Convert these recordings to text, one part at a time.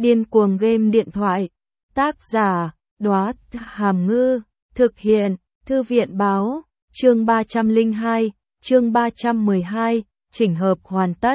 Điên cuồng game điện thoại. Tác giả, Đóa Hàm Ngư. Thực hiện, Thư viện báo. Chương 302, chương 312, chỉnh hợp hoàn tất.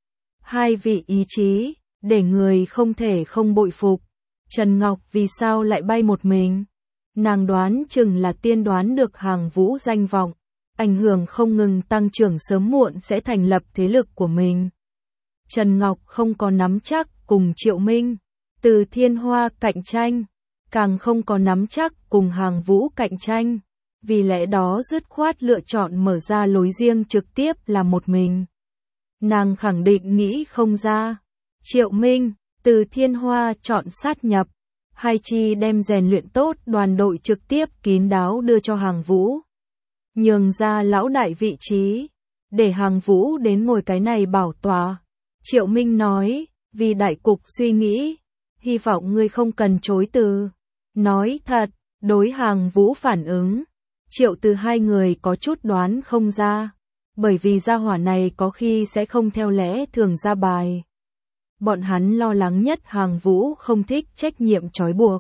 Hai vị ý chí, để người không thể không bội phục. Trần Ngọc vì sao lại bay một mình? Nàng đoán chừng là tiên đoán được Hàng Vũ danh vọng, ảnh hưởng không ngừng tăng trưởng sớm muộn sẽ thành lập thế lực của mình. Trần Ngọc không có nắm chắc cùng Triệu Minh, Từ Thiên Hoa cạnh tranh, càng không có nắm chắc cùng Hàng Vũ cạnh tranh, vì lẽ đó dứt khoát lựa chọn mở ra lối riêng trực tiếp là một mình. Nàng khẳng định nghĩ không ra. Triệu Minh, Từ Thiên Hoa chọn sát nhập, hai chi đem rèn luyện tốt đoàn đội trực tiếp kín đáo đưa cho Hàng Vũ. Nhường ra lão đại vị trí, để Hàng Vũ đến ngồi cái này bảo tọa. Triệu Minh nói, vì đại cục suy nghĩ, hy vọng ngươi không cần chối từ. Nói thật, đối Hàng Vũ phản ứng, Triệu Từ hai người có chút đoán không ra, bởi vì gia hỏa này có khi sẽ không theo lẽ thường ra bài. Bọn hắn lo lắng nhất Hàng Vũ không thích trách nhiệm trói buộc.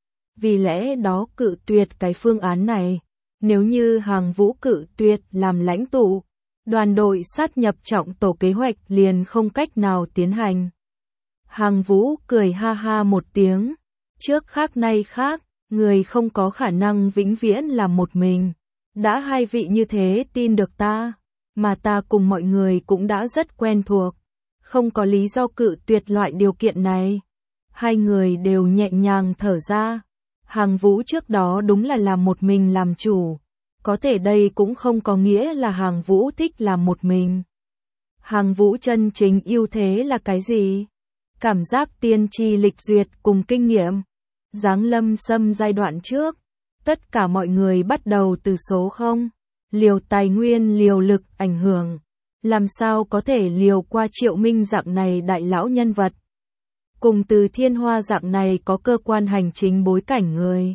Vì lẽ đó cự tuyệt cái phương án này. Nếu như Hàng Vũ cự tuyệt làm lãnh tụ, đoàn đội sát nhập trọng tổ kế hoạch liền không cách nào tiến hành. Hàng Vũ cười ha ha một tiếng. Trước khác nay khác, người không có khả năng vĩnh viễn là một mình. Đã hai vị như thế tin được ta, mà ta cùng mọi người cũng đã rất quen thuộc. Không có lý do cự tuyệt loại điều kiện này. Hai người đều nhẹ nhàng thở ra. Hàng Vũ trước đó đúng là làm một mình làm chủ. Có thể đây cũng không có nghĩa là Hàng Vũ thích làm một mình. Hàng Vũ chân chính ưu thế là cái gì? Cảm giác tiên tri lịch duyệt cùng kinh nghiệm. Giáng lâm xâm giai đoạn trước, tất cả mọi người bắt đầu từ số 0. Liều tài nguyên liều lực ảnh hưởng. Làm sao có thể liều qua Triệu Minh dạng này đại lão nhân vật. Cùng Từ Thiên Hoa dạng này có cơ quan hành chính bối cảnh người.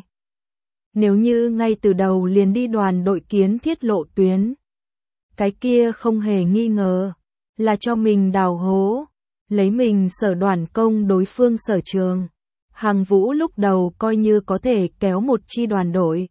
Nếu như ngay từ đầu liền đi đoàn đội kiến thiết lộ tuyến, cái kia không hề nghi ngờ, là cho mình đào hố, lấy mình sở đoàn công đối phương sở trường. Hàng Vũ lúc đầu coi như có thể kéo một chi đoàn đội.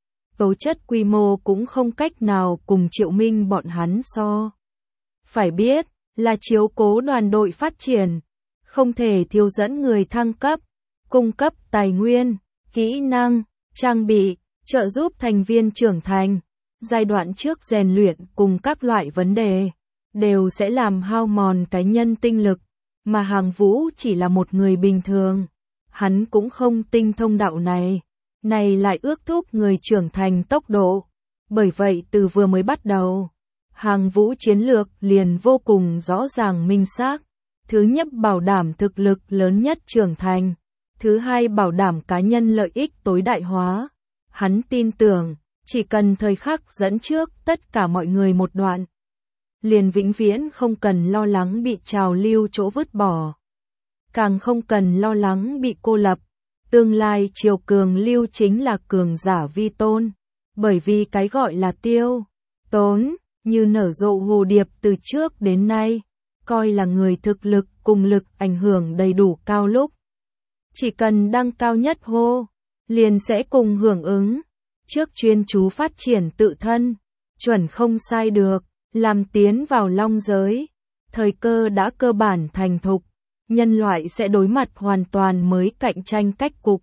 Tố chất quy mô cũng không cách nào cùng Triệu Minh bọn hắn so. Phải biết, là chiếu cố đoàn đội phát triển, không thể thiếu dẫn người thăng cấp, cung cấp tài nguyên, kỹ năng, trang bị, trợ giúp thành viên trưởng thành. Giai đoạn trước rèn luyện cùng các loại vấn đề, đều sẽ làm hao mòn cá nhân tinh lực, mà Hàng Vũ chỉ là một người bình thường. Hắn cũng không tinh thông đạo này, này lại ước thúc người trưởng thành tốc độ. Bởi vậy từ vừa mới bắt đầu, Hàng Vũ chiến lược liền vô cùng rõ ràng minh xác. Thứ nhất bảo đảm thực lực lớn nhất trưởng thành. Thứ hai bảo đảm cá nhân lợi ích tối đại hóa. Hắn tin tưởng, chỉ cần thời khắc dẫn trước tất cả mọi người một đoạn, liền vĩnh viễn không cần lo lắng bị trào lưu chỗ vứt bỏ. Càng không cần lo lắng bị cô lập. Tương lai triều cường lưu chính là cường giả vi tôn. Bởi vì cái gọi là tiêu, tốn, như nở rộ hồ điệp từ trước đến nay, coi là người thực lực cùng lực ảnh hưởng đầy đủ cao lúc. Chỉ cần đăng cao nhất hô, liền sẽ cùng hưởng ứng. Trước chuyên chú phát triển tự thân, chuẩn không sai được, làm tiến vào long giới. Thời cơ đã cơ bản thành thục, nhân loại sẽ đối mặt hoàn toàn mới cạnh tranh cách cục.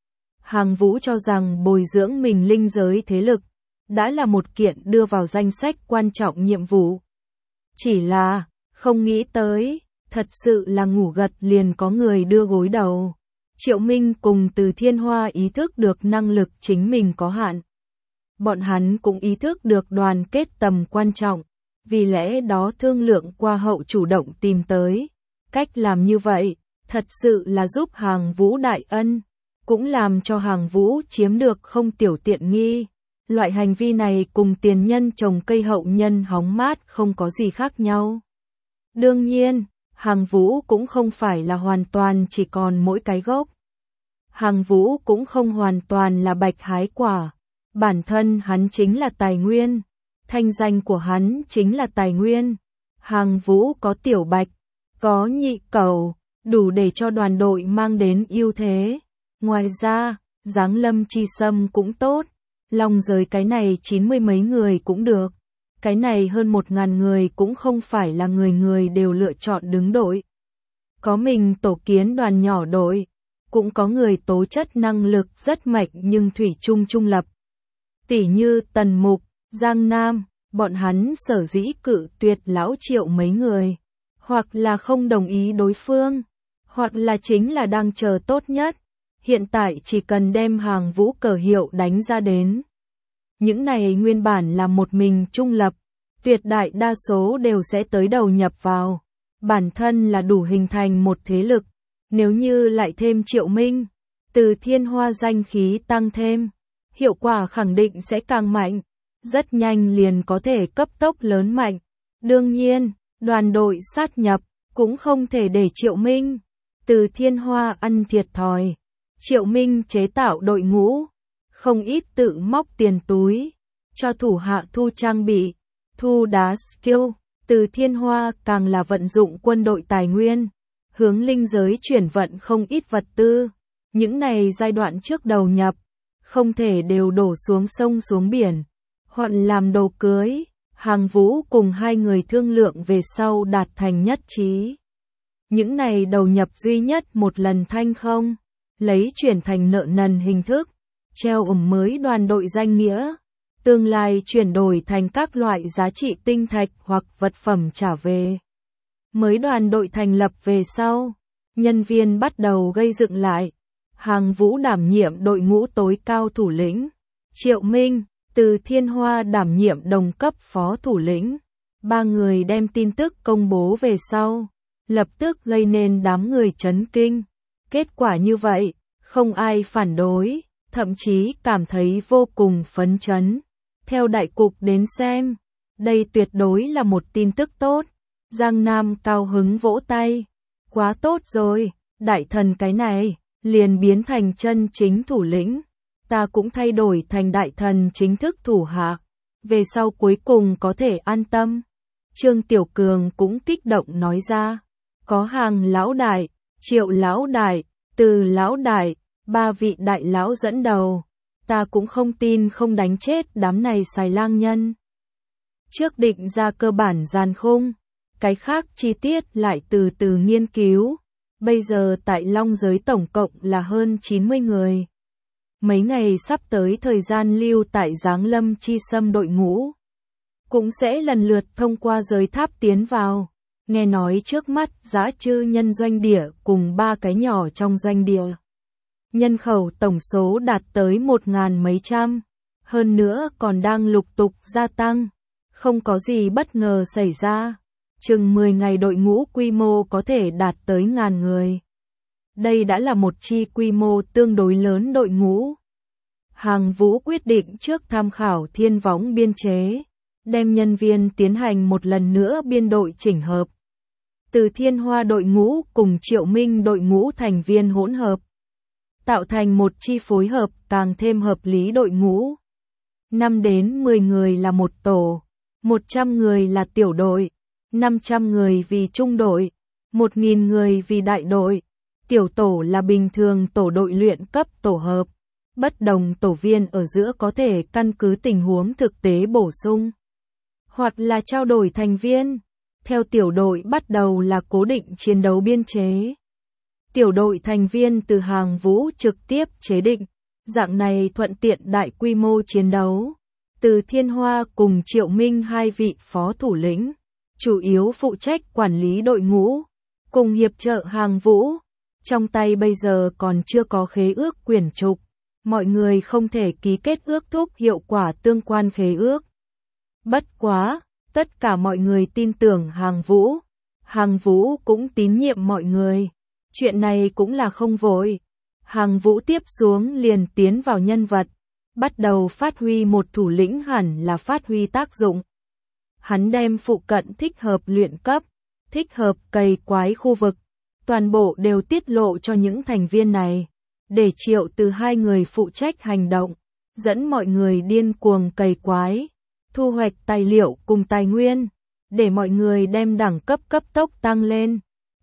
Hàng Vũ cho rằng bồi dưỡng mình linh giới thế lực đã là một kiện đưa vào danh sách quan trọng nhiệm vụ. Chỉ là, không nghĩ tới, thật sự là ngủ gật liền có người đưa gối đầu. Triệu Minh cùng Từ Thiên Hoa ý thức được năng lực chính mình có hạn. Bọn hắn cũng ý thức được đoàn kết tầm quan trọng, vì lẽ đó thương lượng qua hậu chủ động tìm tới. Cách làm như vậy, thật sự là giúp Hàng Vũ đại ân, cũng làm cho Hàng Vũ chiếm được không tiểu tiện nghi. Loại hành vi này cùng tiền nhân trồng cây hậu nhân hóng mát không có gì khác nhau. Đương nhiên, Hàng Vũ cũng không phải là hoàn toàn chỉ còn mỗi cái gốc. Hàng Vũ cũng không hoàn toàn là bạch hái quả. Bản thân hắn chính là tài nguyên. Thanh danh của hắn chính là tài nguyên. Hàng Vũ có tiểu bạch, có nhị cầu, đủ để cho đoàn đội mang đến ưu thế. Ngoài ra, Giáng Lâm Chi Sâm cũng tốt, Long giới cái này 90 mấy người cũng được, cái này hơn 1000 người cũng không phải là người người đều lựa chọn đứng đội. Có mình tổ kiến đoàn nhỏ đội, cũng có người tố chất năng lực rất mạnh nhưng thủy chung trung lập. Tỉ như Tần Mục, Giang Nam, bọn hắn sở dĩ cự tuyệt Lão Triệu mấy người, hoặc là không đồng ý đối phương, hoặc là chính là đang chờ tốt nhất, hiện tại chỉ cần đem Hàng Vũ cờ hiệu đánh ra đến. Những này nguyên bản là một mình trung lập, tuyệt đại đa số đều sẽ tới đầu nhập vào, bản thân là đủ hình thành một thế lực, nếu như lại thêm Triệu Minh, Từ Thiên Hoa danh khí tăng thêm, hiệu quả khẳng định sẽ càng mạnh, rất nhanh liền có thể cấp tốc lớn mạnh. Đương nhiên, đoàn đội sát nhập, cũng không thể để Triệu Minh, Từ Thiên Hoa ăn thiệt thòi. Triệu Minh chế tạo đội ngũ, không ít tự móc tiền túi, cho thủ hạ thu trang bị, thu đá skill, Từ Thiên Hoa càng là vận dụng quân đội tài nguyên, hướng linh giới chuyển vận không ít vật tư. Những này giai đoạn trước đầu nhập, không thể đều đổ xuống sông xuống biển, hoặc làm đồ cưới. Hàng Vũ cùng hai người thương lượng về sau đạt thành nhất trí. Những này đầu nhập duy nhất một lần thanh không, lấy chuyển thành nợ nần hình thức, treo mới đoàn đội danh nghĩa, tương lai chuyển đổi thành các loại giá trị tinh thạch hoặc vật phẩm trả về. Mới đoàn đội thành lập về sau, nhân viên bắt đầu gây dựng lại. Hàng Vũ đảm nhiệm đội ngũ tối cao thủ lĩnh, Triệu Minh, Từ Thiên Hoa đảm nhiệm đồng cấp phó thủ lĩnh. Ba người đem tin tức công bố về sau, lập tức gây nên đám người chấn kinh. Kết quả như vậy, không ai phản đối, thậm chí cảm thấy vô cùng phấn chấn. Theo đại cục đến xem, đây tuyệt đối là một tin tức tốt. Giang Nam cao hứng vỗ tay. Quá tốt rồi, đại thần cái này, liền biến thành chân chính thủ lĩnh. Ta cũng thay đổi thành đại thần chính thức thủ hạ. Về sau cuối cùng có thể an tâm. Trương Tiểu Cường cũng kích động nói ra. Có Hàng lão đại, Triệu lão đại, Từ lão đại, ba vị đại lão dẫn đầu. Ta cũng không tin không đánh chết đám này xài lang nhân. Trước định ra cơ bản gian khung, cái khác chi tiết lại từ từ nghiên cứu. Bây giờ tại Long giới tổng cộng là hơn 90 người. Mấy ngày sắp tới thời gian lưu tại Giáng Lâm Chi Sâm đội ngũ, cũng sẽ lần lượt thông qua giới tháp tiến vào. Nghe nói trước mắt Dã Trư nhân doanh địa cùng 3 cái nhỏ trong doanh địa. Nhân khẩu tổng số đạt tới 1000 mấy trăm, hơn nữa còn đang lục tục gia tăng, không có gì bất ngờ xảy ra. Chừng 10 ngày đội ngũ quy mô có thể đạt tới 1000 người. Đây đã là một chi quy mô tương đối lớn đội ngũ. Hàng Vũ quyết định trước tham khảo thiên võng biên chế, đem nhân viên tiến hành một lần nữa biên đội chỉnh hợp. Từ Thiên Hoa đội ngũ cùng Triệu Minh đội ngũ thành viên hỗn hợp, tạo thành một chi phối hợp càng thêm hợp lý đội ngũ. 5 đến 10 người là một tổ, 100 người là tiểu đội, 500 người vì trung đội, 1000 người vì đại đội. Tiểu tổ là bình thường tổ đội luyện cấp tổ hợp. Bất đồng tổ viên ở giữa có thể căn cứ tình huống thực tế bổ sung, hoặc là trao đổi thành viên. Theo tiểu đội bắt đầu là cố định chiến đấu biên chế. Tiểu đội thành viên từ Hàng Vũ trực tiếp chế định, dạng này thuận tiện đại quy mô chiến đấu. Từ Thiên Hoa cùng Triệu Minh hai vị phó thủ lĩnh, chủ yếu phụ trách quản lý đội ngũ, cùng hiệp trợ Hàng Vũ. Trong tay bây giờ còn chưa có khế ước quyển trục, mọi người không thể ký kết ước thúc hiệu quả tương quan khế ước. Bất quá, tất cả mọi người tin tưởng Hàng Vũ. Hàng Vũ cũng tín nhiệm mọi người. Chuyện này cũng là không vội. Hàng Vũ tiếp xuống liền tiến vào nhân vật, bắt đầu phát huy một thủ lĩnh hẳn là phát huy tác dụng. Hắn đem phụ cận thích hợp luyện cấp, thích hợp cày quái khu vực, toàn bộ đều tiết lộ cho những thành viên này, để Triệu Từ hai người phụ trách hành động, dẫn mọi người điên cuồng cày quái, thu hoạch tài liệu cùng tài nguyên, để mọi người đem đẳng cấp cấp tốc tăng lên.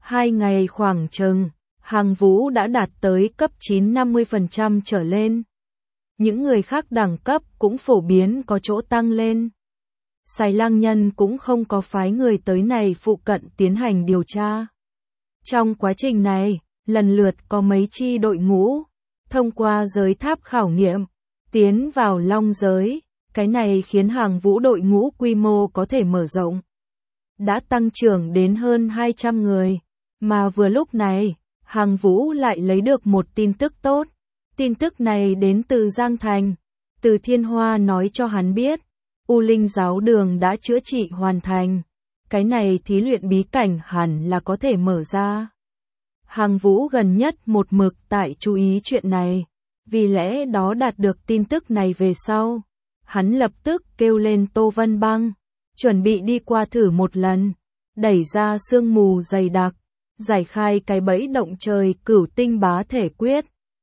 2 ngày khoảng chừng, Hàng Vũ đã đạt tới cấp 9-50% trở lên. Những người khác đẳng cấp cũng phổ biến có chỗ tăng lên. Sài Lang Nhân cũng không có phái người tới này phụ cận tiến hành điều tra. Trong quá trình này, lần lượt có mấy chi đội ngũ, thông qua giới tháp khảo nghiệm, tiến vào Long giới, cái này khiến Hàng Vũ đội ngũ quy mô có thể mở rộng. Đã tăng trưởng đến hơn 200 người, mà vừa lúc này, Hàng Vũ lại lấy được một tin tức tốt. Tin tức này đến từ Giang Thành, từ Thiên Hoa nói cho hắn biết, U Linh giáo đường đã chữa trị hoàn thành, cái này thí luyện bí cảnh hẳn là có thể mở ra. Hàng Vũ gần nhất một mực tại chú ý chuyện này, vì lẽ đó đạt được tin tức này về sau. Hắn lập tức kêu lên Tô Vân Băng, chuẩn bị đi qua thử một lần, đẩy ra sương mù dày đặc, giải khai cái bẫy động trời cửu tinh bá thể quyết.